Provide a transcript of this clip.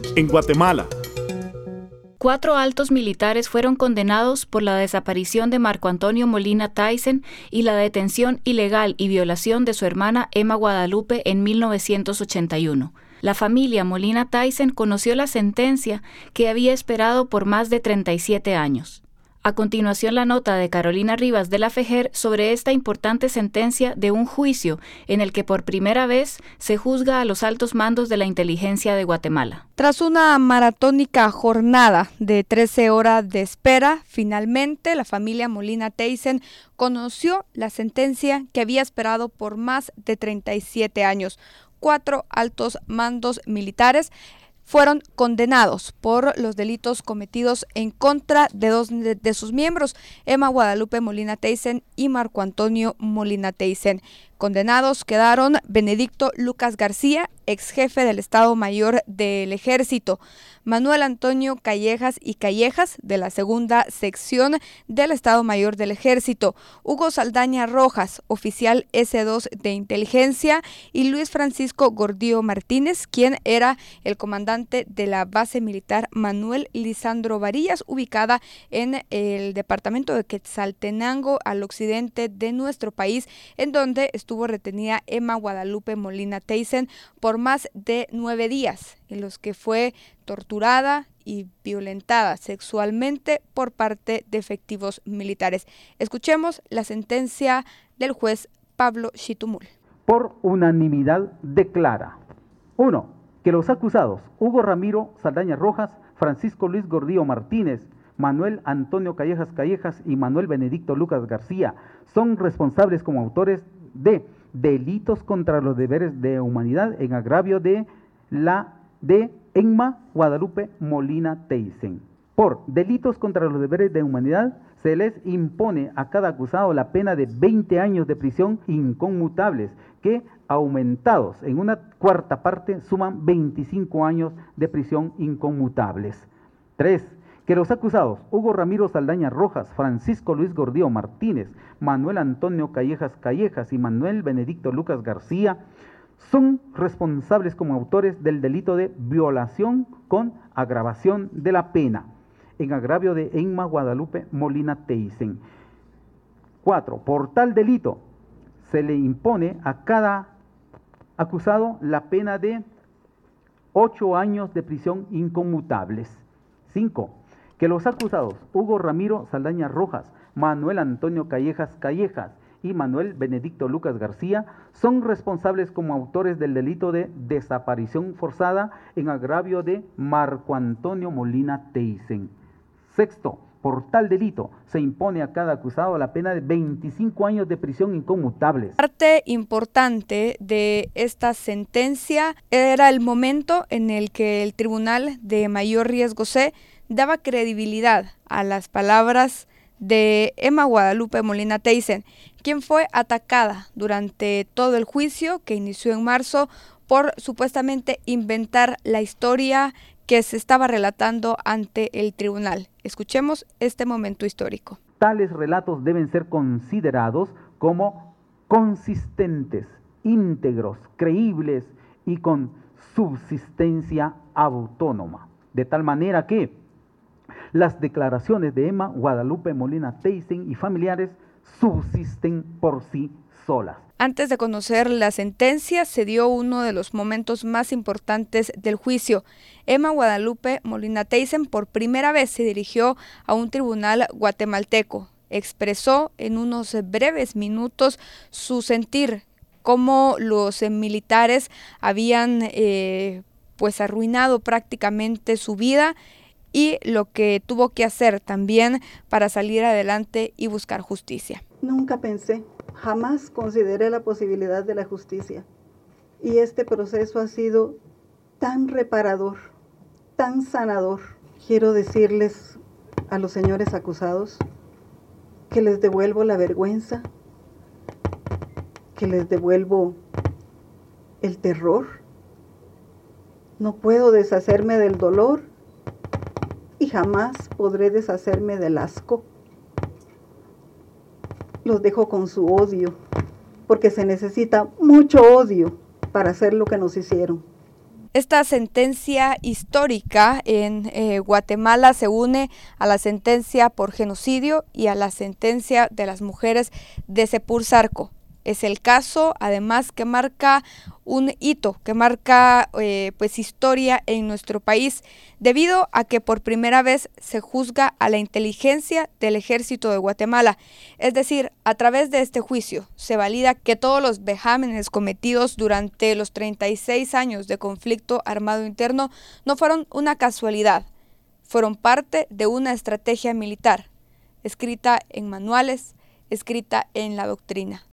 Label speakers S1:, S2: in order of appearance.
S1: En Guatemala,
S2: 4 altos militares fueron condenados por la desaparición de Marco Antonio Molina Taysen y la detención ilegal y violación de su hermana Emma Guadalupe en 1981. La familia Molina Taysen conoció la sentencia que había esperado por más de 37 años. A continuación, la nota de Carolina Rivas de la FEJER sobre esta importante sentencia de un juicio en el que por primera vez se juzga a los altos mandos de la inteligencia de Guatemala.
S3: Tras una maratónica jornada de 13 horas de espera, finalmente la familia Molina Taysen conoció la sentencia que había esperado por más de 37 años. 4 altos mandos militares fueron condenados por los delitos cometidos en contra de 2 de sus miembros, Emma Guadalupe Molina Taysen y Marco Antonio Molina Taysen. Condenados quedaron Benedicto Lucas García, ex jefe del Estado Mayor del Ejército, Manuel Antonio Callejas y Callejas, de la segunda sección del Estado Mayor del Ejército, Hugo Saldaña Rojas, oficial S2 de inteligencia, y Luis Francisco Gordillo Martínez, quien era el comandante de la base militar Manuel Lisandro Varillas, ubicada en el departamento de Quetzaltenango, al occidente de nuestro país, en donde estuvo retenida Emma Guadalupe Molina Taysen por más de 9 días, en los que fue torturada y violentada sexualmente por parte de efectivos militares. Escuchemos la sentencia del juez Pablo Chitumul.
S4: Por unanimidad declara: 1. Que los acusados Hugo Ramiro Saldaña Rojas, Francisco Luis Gordillo Martínez, Manuel Antonio Callejas Callejas y Manuel Benedicto Lucas García son responsables como autores de delitos contra los deberes de humanidad en agravio de Emma Guadalupe Molina Taysen. Por delitos contra los deberes de humanidad se les impone a cada acusado la pena de 20 años de prisión inconmutables, que aumentados en una cuarta parte suman 25 años de prisión inconmutables. 3. Que los acusados Hugo Ramiro Saldaña Rojas, Francisco Luis Gordillo Martínez, Manuel Antonio Callejas Callejas y Manuel Benedicto Lucas García son responsables como autores del delito de violación con agravación de la pena en agravio de Emma Guadalupe Molina Taysen. 4. Por tal delito se le impone a cada acusado la pena de 8 años de prisión inconmutables. 5. Que los acusados Hugo Ramiro Saldaña Rojas, Manuel Antonio Callejas Callejas y Manuel Benedicto Lucas García son responsables como autores del delito de desaparición forzada en agravio de Marco Antonio Molina Taysen. 6. Por tal delito se impone a cada acusado la pena de 25 años de prisión inconmutables.
S3: Parte importante de esta sentencia era el momento en el que el Tribunal de Mayor Riesgo C daba credibilidad a las palabras de Emma Guadalupe Molina Taysen, quien fue atacada durante todo el juicio que inició en marzo por supuestamente inventar la historia que se estaba relatando ante el tribunal. Escuchemos este momento histórico.
S4: Tales relatos deben ser considerados como consistentes, íntegros, creíbles y con subsistencia autónoma, de tal manera que las declaraciones de Emma Guadalupe Molina Taysen y familiares subsisten por sí solas.
S3: Antes de conocer la sentencia, se dio uno de los momentos más importantes del juicio. Emma Guadalupe Molina Taysen por primera vez se dirigió a un tribunal guatemalteco. Expresó en unos breves minutos su sentir, cómo los militares habían arruinado prácticamente su vida, y lo que tuvo que hacer también para salir adelante y buscar justicia.
S5: Nunca pensé, jamás consideré la posibilidad de la justicia. Y este proceso ha sido tan reparador, tan sanador. Quiero decirles a los señores acusados que les devuelvo la vergüenza, que les devuelvo el terror. No puedo deshacerme del dolor y jamás podré deshacerme del asco. Los dejo con su odio, porque se necesita mucho odio para hacer lo que nos hicieron.
S3: Esta sentencia histórica en Guatemala se une a la sentencia por genocidio y a la sentencia de las mujeres de Sepulsarco. Es el caso, además, que marca un hito, que marca historia en nuestro país, debido a que por primera vez se juzga a la inteligencia del Ejército de Guatemala. Es decir, a través de este juicio se valida que todos los vejámenes cometidos durante los 36 años de conflicto armado interno no fueron una casualidad, fueron parte de una estrategia militar, escrita en manuales, escrita en la doctrina.